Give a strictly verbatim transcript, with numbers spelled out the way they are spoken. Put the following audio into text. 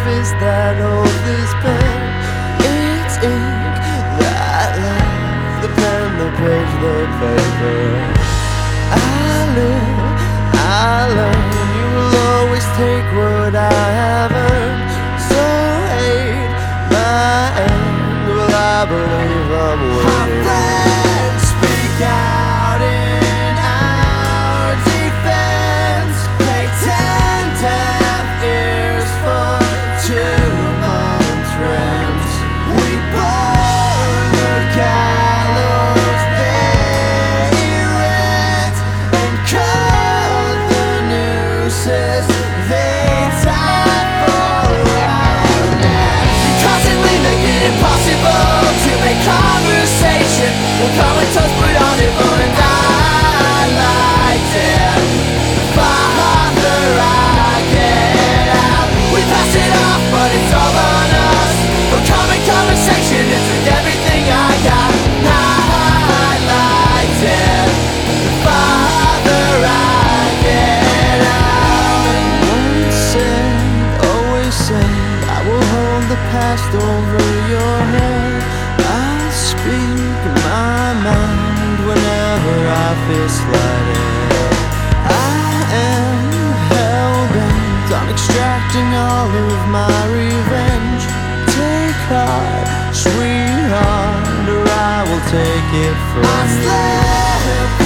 fist that holds this pen. It's ink that left the pen, the page, the paper. I live, I learn, you will always take what I have earned. So hate my end, will I believe I'm winning? Our friends speak out in our defense. They tend to have ears for two months' rent. We burn the gallows they rent and cut the nooses they tie for our necks. We constantly make it impossible to make conversation. The comatose put on it, and I liked it. Father, I get out. We pass it off, but it's all on us. For common conversation, it's with everything I got. I liked it. Father, I get out. Once said, always said, I will hold the past over your head. I'll speak my mind whenever I feel slighted. I am hell-bent on extracting all of my revenge. Take heart, sweetheart, or I will take it from you. I slept